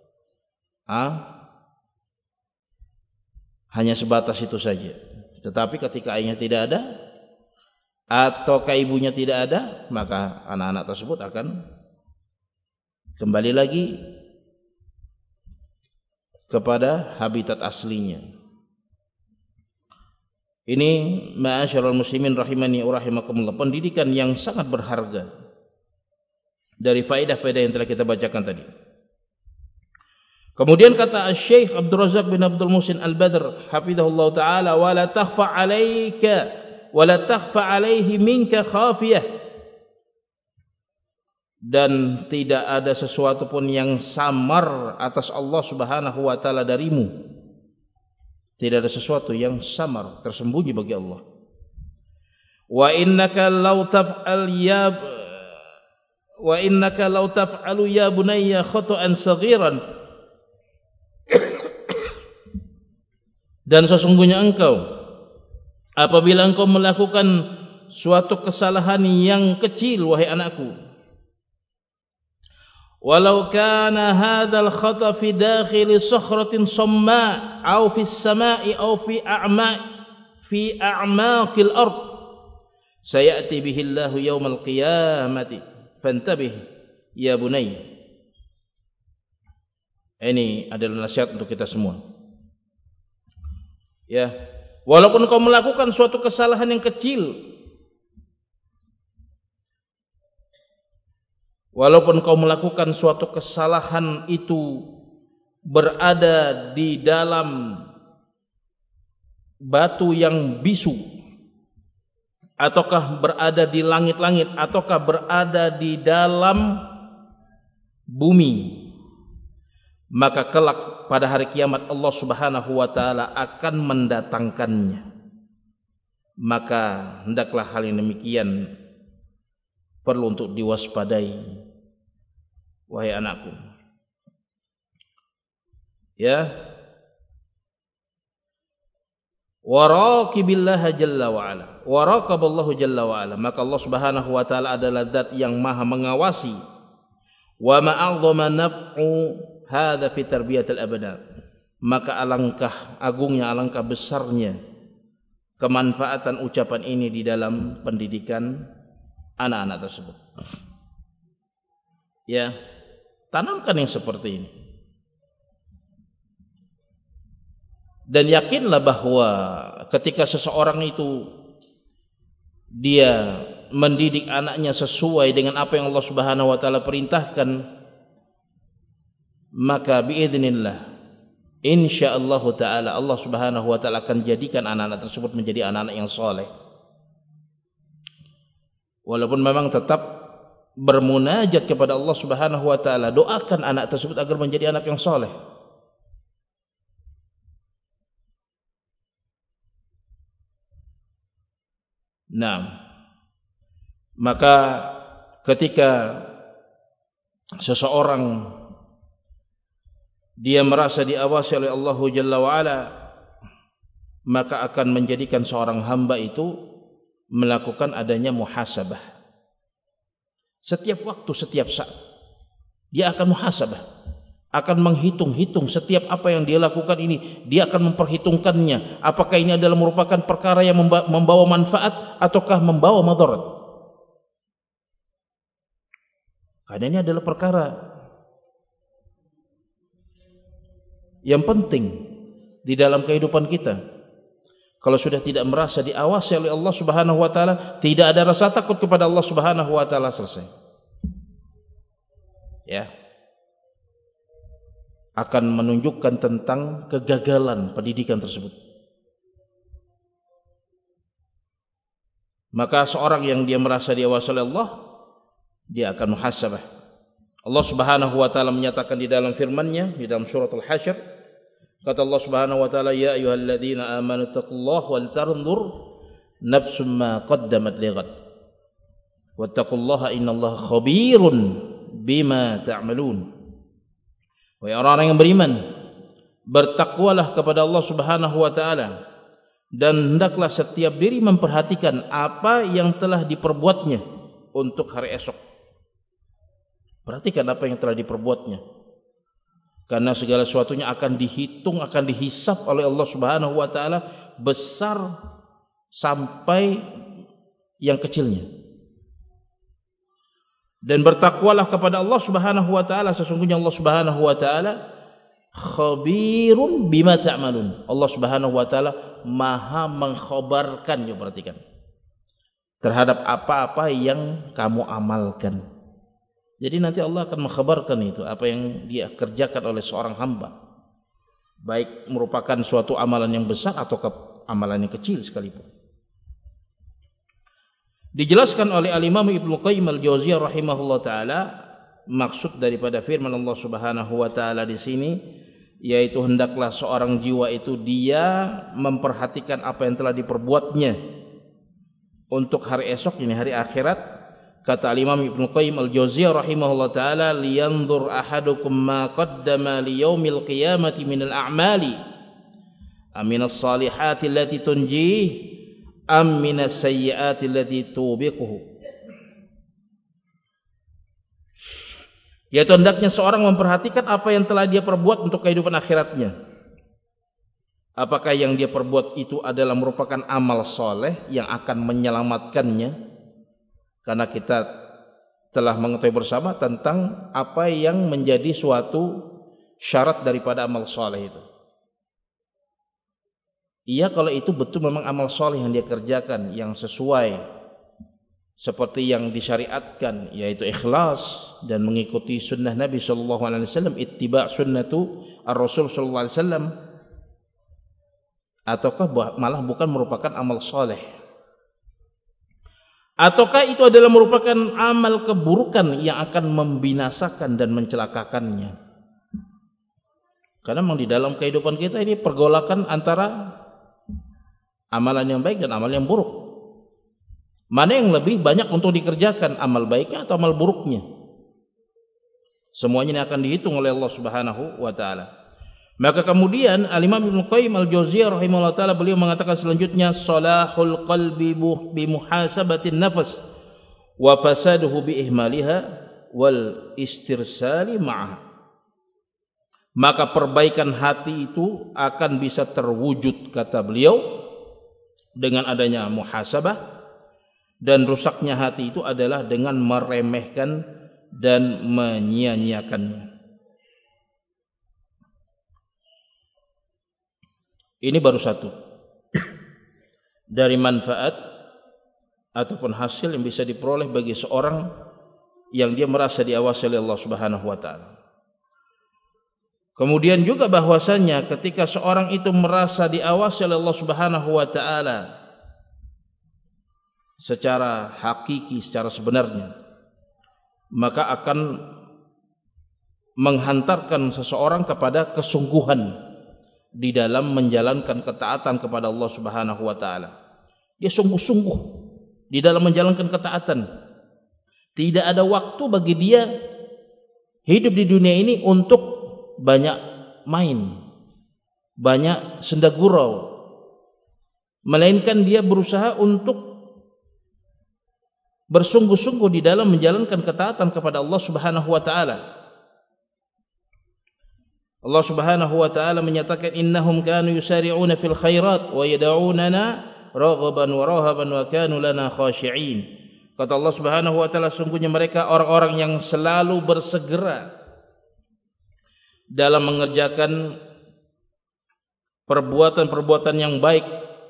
Hanya sebatas itu saja. Tetapi ketika ayahnya tidak ada atau ibunya tidak ada, maka anak-anak tersebut akan kembali lagi kepada habitat aslinya. Ini ma'asyiral muslimin rahimani wa rahimakumullah, pendidikan yang sangat berharga dari faedah-faedah yang telah kita bacakan tadi. Kemudian kata Syekh Abdul Razak bin Abdul Muhsin Al-Badr hafizahullah taala, wa la takhfa 'alaika wa la takhfa 'alaihi minka khafiyah, dan tidak ada sesuatu pun yang samar atas Allah Subhanahu wa taala darimu. Tidak ada sesuatu yang samar, tersembunyi bagi Allah. Wa innaka law taf'alu ya bunayya khata'an saghiran, dan sesungguhnya engkau apabila engkau melakukan suatu kesalahan yang kecil, wahai anakku, walau kana hadzal khata' fi dakhili sakhratin samma' aw fi as-sama'i aw fi a'maqil ard sayati bihi Allahu yaumal qiyamati fantabih ya bunayya. Ini adalah nasihat untuk kita semua. Ya, walaupun kau melakukan suatu kesalahan yang kecil, walaupun kau melakukan suatu kesalahan itu berada di dalam batu yang bisu, ataukah berada di langit-langit, ataukah berada di dalam bumi, maka kelak pada hari kiamat Allah Subhanahu wa taala akan mendatangkannya. Maka hendaklah hal yang demikian perlu untuk diwaspadai, wahai anakku. Ya, waraqibillaha jalla wa ala, waraqaballahu jalla wa ala, maka Allah Subhanahu wa taala adalah zat yang maha mengawasi. Wa ma'adhama naf'u hadza fi tarbiyatil abna, maka alangkah agungnya, alangkah besarnya kemanfaatan ucapan ini di dalam pendidikan anak-anak tersebut. Ya, tanamkan yang seperti ini. Dan yakinlah bahwa ketika seseorang itu dia mendidik anaknya sesuai dengan apa yang Allah Subhanahu wa taala perintahkan, maka biidznillah insyaallah taala Allah Subhanahu wa taala akan jadikan anak-anak tersebut menjadi anak-anak yang saleh. Walaupun memang tetap bermunajat kepada Allah Subhanahu wa taala, doakan anak tersebut agar menjadi anak yang saleh. Nah, maka ketika seseorang dia merasa diawasi oleh Allah Jalla wa'ala, maka akan menjadikan seorang hamba itu melakukan adanya muhasabah. Setiap waktu, setiap saat dia akan muhasabah, akan menghitung-hitung setiap apa yang dia lakukan ini. Dia akan memperhitungkannya, apakah ini adalah merupakan perkara yang membawa manfaat ataukah membawa madarat. Karena ini adalah perkara yang penting di dalam kehidupan kita. Kalau sudah tidak merasa diawasi oleh Allah Subhanahu wa taala, tidak ada rasa takut kepada Allah Subhanahu wa taala, selesai. Ya. Akan menunjukkan tentang kegagalan pendidikan tersebut. Maka seorang yang dia merasa diawasi oleh Allah, dia akan muhasabah. Allah Subhanahu wa taala menyatakan di dalam firman-Nya di dalam surat Al-Hasyr, kata Allah Subhanahu wa taala, ya ayyuhalladzina amanu taqullaha wal tanzur nafsum ma qaddamat lighad wattaqullaha innallaha khabirun bima ta'malun. Wahai orang-orang yang beriman, bertakwalah kepada Allah Subhanahu wa taala, dan hendaklah setiap diri memperhatikan apa yang telah diperbuatnya untuk hari esok. Perhatikan apa yang telah diperbuatnya. Karena segala sesuatunya akan dihitung, akan dihisab oleh Allah Subhanahu wa taala, besar sampai yang kecilnya. Dan bertakwalah kepada Allah Subhanahu wa taala, sesungguhnya Allah Subhanahu wa taala khabirun bima ta'malun. Allah Subhanahu wa taala Maha mengkhabarkan, ya perhatikan, terhadap apa-apa yang kamu amalkan. Jadi nanti Allah akan mengkhabarkan itu apa yang dia kerjakan oleh seorang hamba, baik merupakan suatu amalan yang besar atau amalan yang kecil sekalipun. Dijelaskan oleh Al-Imam Ibnu Qayyim Al-Jauziyah rahimahullah taala, maksud daripada firman Allah Subhanahu wa taala di sini yaitu hendaklah seorang jiwa itu dia memperhatikan apa yang telah diperbuatnya untuk hari esok, ini hari akhirat. Kata Imam Ibnu Qayyim Al-Jauziyah rahimahullah taala, liyanzur ahadukum ma qaddama li yaumil qiyamati minal a'mali aminas salihati allati tunjih am minas sayyiati allati tubiquhu. Yaitu hendaknya seorang memperhatikan apa yang telah dia perbuat untuk kehidupan akhiratnya. Apakah yang dia perbuat itu adalah merupakan amal soleh yang akan menyelamatkannya? Karena kita telah mengetahui bersama tentang apa yang menjadi suatu syarat daripada amal soleh itu. Iya, kalau itu betul memang amal soleh yang dia kerjakan, yang sesuai seperti yang disyariatkan, yaitu ikhlas dan mengikuti sunnah Nabi sallallahu alaihi wasallam, ittiba' sunnatu ar-rasul sallallahu alaihi wasallam, ataukah malah bukan merupakan amal soleh, ataukah itu adalah merupakan amal keburukan yang akan membinasakan dan mencelakakannya. Karena memang di dalam kehidupan kita ini pergolakan antara amalan yang baik dan amal yang buruk. Mana yang lebih banyak untuk dikerjakan, amal baiknya atau amal buruknya? Semuanya ini akan dihitung oleh Allah Subhanahu wa taala. Maka kemudian Al-Imam Ibnu Qayyim Al-Jauziyah rahimahullah taala beliau mengatakan selanjutnya, salahul qalbi bi muhasabatin nafas wa fasaduhu bi ihmaliha wal istirsali ma'ah. Maka perbaikan hati itu akan bisa terwujud, kata beliau, dengan adanya muhasabah, dan rusaknya hati itu adalah dengan meremehkan dan menyia-nyiakannya. Ini baru satu dari manfaat ataupun hasil yang bisa diperoleh bagi seorang yang dia merasa diawasi oleh Allah Subhanahu wa taala. Kemudian juga bahwasanya ketika seorang itu merasa diawasi oleh Allah Subhanahu wa taala secara hakiki, secara sebenarnya, maka akan menghantarkan seseorang kepada kesungguhan di dalam menjalankan ketaatan kepada Allah Subhanahu wa taala. Dia sungguh-sungguh di dalam menjalankan ketaatan. Tidak ada waktu bagi dia hidup di dunia ini untuk banyak main, banyak senda gurau, melainkan dia berusaha untuk bersungguh-sungguh di dalam menjalankan ketaatan kepada Allah Subhanahu wa taala. Allah Subhanahu wa taala menyatakan, innahum kanu yusari'una fil khairat wa yad'unana raghaban wa rahaban wa kanu lana khashi'in. Kata Allah Subhanahu wa taala, sungguhnya mereka orang-orang yang selalu bersegera dalam mengerjakan perbuatan-perbuatan yang baik,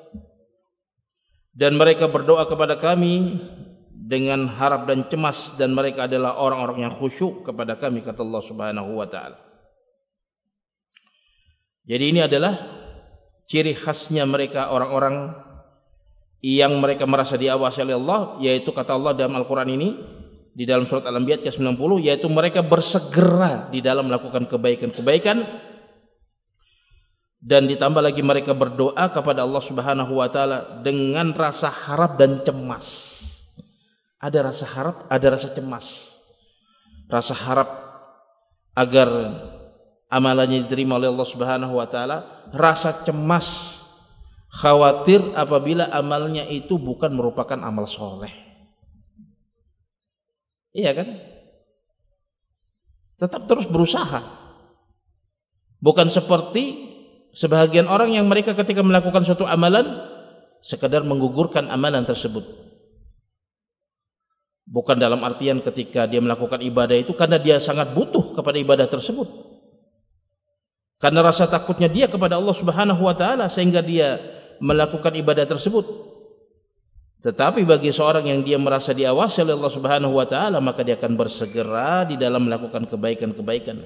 dan mereka berdoa kepada kami dengan harap dan cemas, dan mereka adalah orang-orang yang khusyuk kepada kami, kata Allah Subhanahu wa taala. Jadi ini adalah ciri khasnya mereka, orang-orang yang mereka merasa diawasi oleh Allah, yaitu kata Allah dalam Al-Quran ini di dalam surat Al-Anbiya ayat 90, yaitu mereka bersegera di dalam melakukan kebaikan-kebaikan, dan ditambah lagi mereka berdoa kepada Allah Subhanahu wa taala dengan rasa harap dan cemas. Ada rasa harap, ada rasa cemas. Rasa harap agar amalannya diterima oleh Allah Subhanahu wa taala, rasa cemas, khawatir apabila amalnya itu bukan merupakan amal soleh. Iya kan? tetap terus berusaha. Bukan seperti sebahagian orang yang mereka ketika melakukan suatu amalan sekadar menggugurkan amalan tersebut. Bukan dalam artian ketika dia melakukan ibadah itu karena dia sangat butuh kepada ibadah tersebut. Karena rasa takutnya dia kepada Allah Subhanahu wa taala sehingga dia melakukan ibadah tersebut. Tetapi bagi seorang yang dia merasa diawasi oleh Allah Subhanahu wa taala, maka dia akan bersegera di dalam melakukan kebaikan-kebaikan.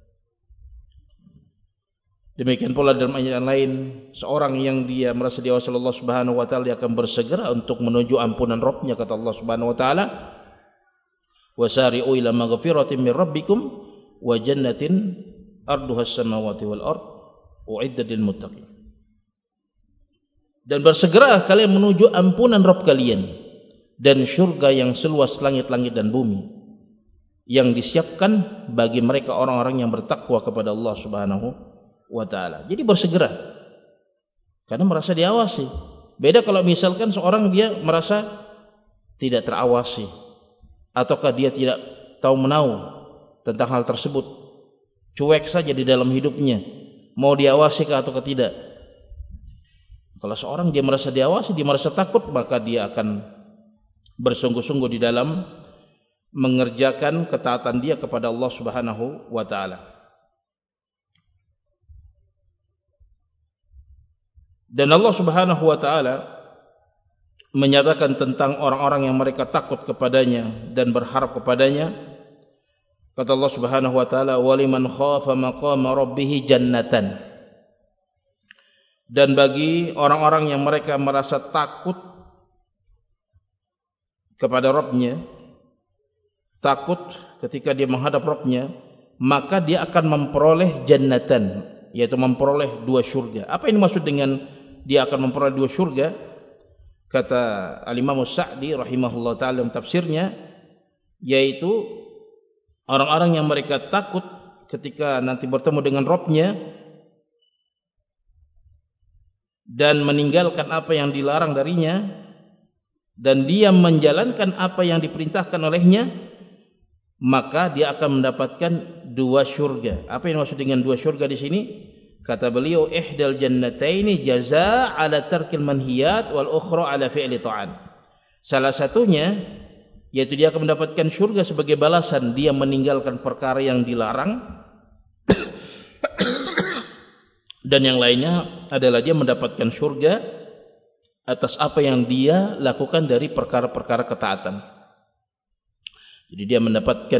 Demikian pula dalam ayat lain, seorang yang dia merasa diawasi oleh Allah Subhanahu wa taala, dia akan bersegera untuk menuju ampunan Rabb-Nya, kata Allah Subhanahu wa taala, "Wasari'u ila maghfiratin min rabbikum wa jannatin arduha as-samawati wal ard u'iddat lil muttaqin." Dan bersegera kalian menuju ampunan Rabb kalian dan syurga yang seluas langit-langit dan bumi yang disiapkan bagi mereka orang-orang yang bertakwa kepada Allah Subhanahu wa taala. Jadi bersegera karena merasa diawasi. Beda kalau misalkan seorang dia merasa tidak terawasi ataukah dia tidak tahu menahu tentang hal tersebut, cuek saja di dalam hidupnya, mau diawasi atau tidak. Kalau seorang dia merasa diawasi, dia merasa takut, maka dia akan bersungguh-sungguh di dalam mengerjakan ketaatan dia kepada Allah Subhanahu wa taala. Dan Allah Subhanahu wa taala menyatakan tentang orang-orang yang mereka takut kepadanya dan berharap kepadanya. Kata Allah Subhanahu wa taala, "Waliman khafa maqama rabbih jannatan." Dan bagi orang-orang yang mereka merasa takut kepada Rabb-Nya, takut ketika dia menghadap Rabb-Nya, maka dia akan memperoleh jannatan, yaitu memperoleh 2 syurga. Apa yang dimaksud dengan dia akan memperoleh 2 syurga? Kata Al-Imam As-Sa'di rahimahullah ta'ala dalam tafsirnya, yaitu orang-orang yang mereka takut ketika nanti bertemu dengan Rabb-Nya dan meninggalkan apa yang dilarang darinya dan dia menjalankan apa yang diperintahkan olehnya, maka dia akan mendapatkan 2 syurga. Apa yang dimaksud dengan 2 syurga di sini? Kata beliau, ihdal jannataini jazaa ala tarkil manhiyat wal ukhra ala fi'li ta'an. Salah satunya yaitu dia akan mendapatkan syurga sebagai balasan dia meninggalkan perkara yang dilarang, dan yang lainnya adalah dia mendapatkan syurga atas apa yang dia lakukan dari perkara-perkara ketaatan. Jadi dia mendapatkan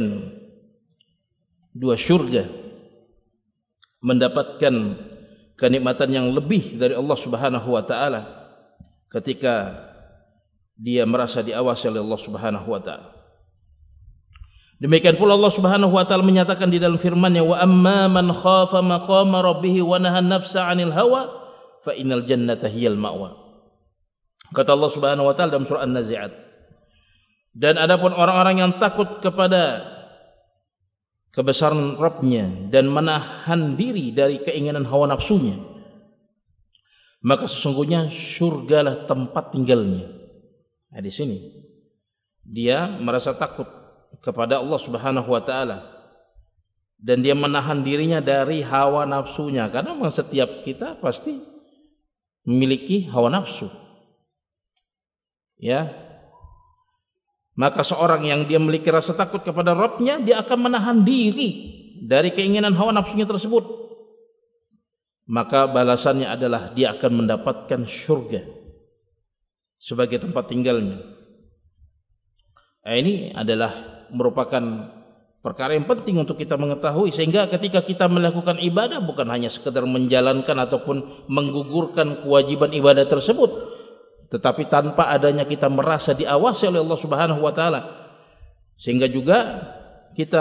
2 syurga, mendapatkan kenikmatan yang lebih dari Allah Subhanahu wa taala ketika dia merasa diawasi oleh Allah Subhanahu wa taala. Demikian pula Allah Subhanahu wa taala menyatakan di dalam firman-Nya, "Wa amma man khafa maqama rabbih wa nahan nafsa 'anil hawa fa innal jannata hiyal ma'wa." Kata Allah Subhanahu wa taala dalam surah An-Nazi'at. Dan adapun orang-orang yang takut kepada kebesaran Rabb-Nya dan menahan diri dari keinginan hawa nafsunya, maka sesungguhnya surgalah tempat tinggalnya. Nah, di sini dia merasa takut kepada Allah Subhanahu wa taala dan dia menahan dirinya dari hawa nafsunya, karena memang setiap kita pasti memiliki hawa nafsu. Ya. Maka seorang yang dia memiliki rasa takut kepada Rabb-Nya, dia akan menahan diri dari keinginan hawa nafsunya tersebut. Maka balasannya adalah dia akan mendapatkan syurga sebagai tempat tinggalnya. Ini adalah merupakan perkara yang penting untuk kita mengetahui, sehingga ketika kita melakukan ibadah bukan hanya sekedar menjalankan ataupun menggugurkan kewajiban ibadah tersebut, tetapi tanpa adanya kita merasa diawasi oleh Allah Subhanahu wa taala, sehingga juga kita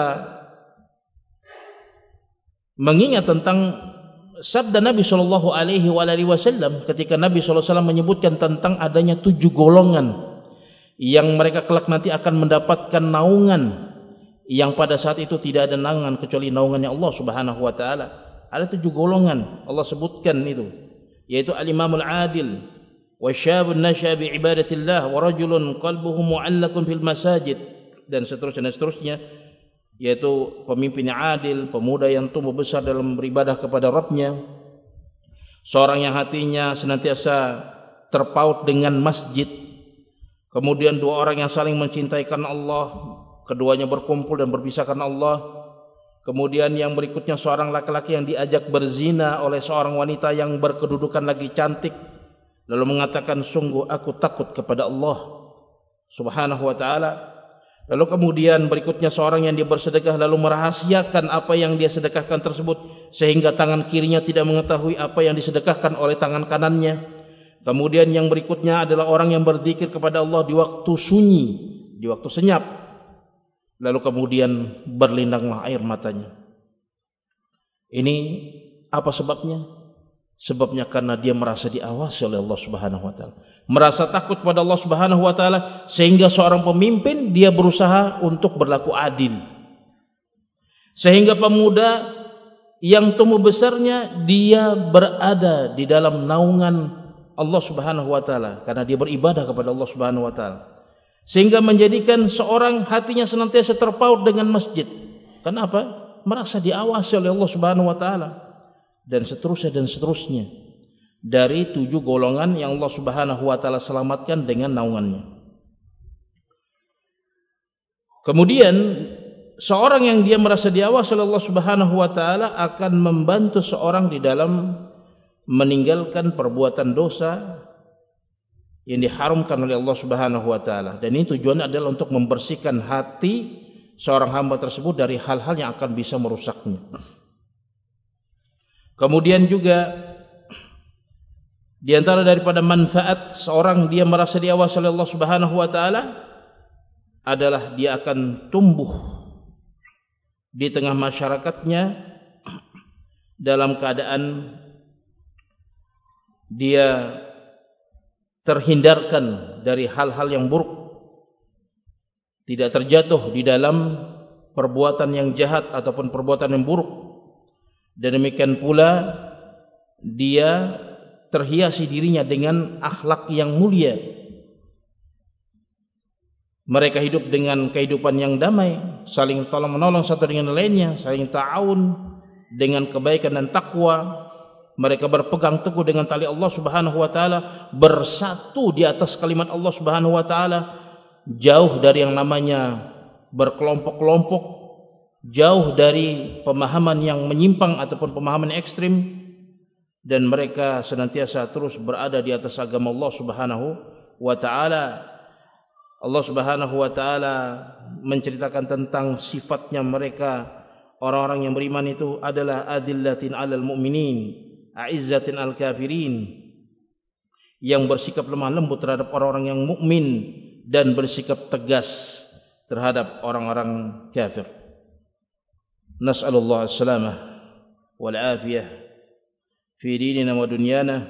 mengingat tentang sabda Nabi sallallahu alaihi wasallam ketika Nabi sallallahu alaihi wasallam menyebutkan tentang adanya 7 golongan yang mereka kelak nanti akan mendapatkan naungan, yang pada saat itu tidak ada naungan kecuali naungannya Allah Subhanahu wa taala. Ada 7 golongan Allah sebutkan itu, yaitu al-imamul adil, wa syabun nasya bi ibadatillah, wa rajulun qalbuhu mu'allaqun fil masajid, dan seterusnya. yaitu pemimpin yang adil, pemuda yang tumbuh besar dalam beribadah kepada Rabb-Nya, seorang yang hatinya senantiasa terpaut dengan masjid, kemudian dua orang yang saling mencintai karena Allah, keduanya berkumpul dan berpisah karena Allah, kemudian yang berikutnya seorang laki-laki yang diajak berzina oleh seorang wanita yang berkedudukan lagi cantik, lalu mengatakan, sungguh aku takut kepada Allah Subhanahu wa ta'ala. Lalu kemudian berikutnya seorang yang dia bersedekah lalu merahasiakan apa yang dia sedekahkan tersebut, sehingga tangan kirinya tidak mengetahui apa yang disedekahkan oleh tangan kanannya. Kemudian yang berikutnya adalah orang yang berzikir kepada Allah di waktu sunyi, di waktu senyap, lalu kemudian berlindanglah air matanya. Ini apa sebabnya? Sebabnya karena dia merasa diawasi oleh Allah Subhanahu wa ta'ala, merasa takut pada Allah Subhanahu wa ta'ala, sehingga seorang pemimpin dia berusaha untuk berlaku adil, sehingga pemuda yang tumbuh besarnya dia berada di dalam naungan Allah Subhanahu wa ta'ala karena dia beribadah kepada Allah Subhanahu wa ta'ala, sehingga menjadikan seorang hatinya senantiasa terpaut dengan masjid. Kenapa? Merasa diawasi oleh Allah Subhanahu wa ta'ala, dan seterusnya dari 7 golongan yang Allah Subhanahu wa ta'ala selamatkan dengan naungannya. Kemudian seorang yang dia merasa diawasi oleh Allah Subhanahu wa ta'ala akan membantu seorang di dalam meninggalkan perbuatan dosa yang diharamkan oleh Allah Subhanahu wa ta'ala, dan ini tujuannya adalah untuk membersihkan hati seorang hamba tersebut dari hal-hal yang akan bisa merusaknya. Kemudian juga di antara daripada manfaat seorang dia merasa diawasi oleh Allah Subhanahu wa ta'ala adalah dia akan tumbuh di tengah masyarakatnya dalam keadaan dia terhindarkan dari hal-hal yang buruk, tidak terjatuh di dalam perbuatan yang jahat ataupun perbuatan yang buruk. Dan demikian pula dia terhiasi dirinya dengan akhlak yang mulia. Mereka hidup dengan kehidupan yang damai, saling tolong menolong satu dengan lainnya, saling ta'awun dengan kebaikan dan takwa. Mereka berpegang teguh dengan tali Allah Subhanahu wa ta'ala, bersatu di atas kalimat Allah Subhanahu wa ta'ala, jauh dari yang namanya berkelompok-kelompok, jauh dari pemahaman yang menyimpang ataupun pemahaman ekstrim, dan mereka senantiasa terus berada di atas agama Allah Subhanahu wa ta'ala. Allah Subhanahu wa ta'ala menceritakan tentang sifatnya mereka. Orang-orang yang beriman itu adalah adillatin alal mu'minin, a'izzatin al kafirin, yang bersikap lemah lembut terhadap orang-orang yang mukmin dan bersikap tegas terhadap orang-orang kafir. Nas'alullah as-salamah wal afiyah fi dinina wa dunyana.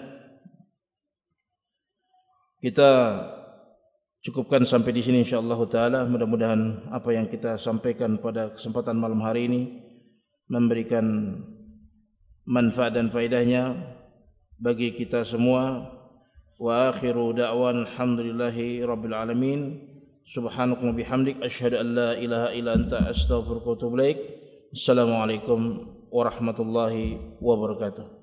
Kita cukupkan sampai di sini insyaallah taala. Mudah-mudahan apa yang kita sampaikan pada kesempatan malam hari ini memberikan manfaat dan faedahnya bagi kita semua. Wa akhiru da'wan alhamdulillahi rabbil alamin. Subhanakallahumma bihamdik asyhadu an la ilaha illa anta astaghfiruka wa atubu ilaik. Assalamualaikum warahmatullahi wabarakatuh.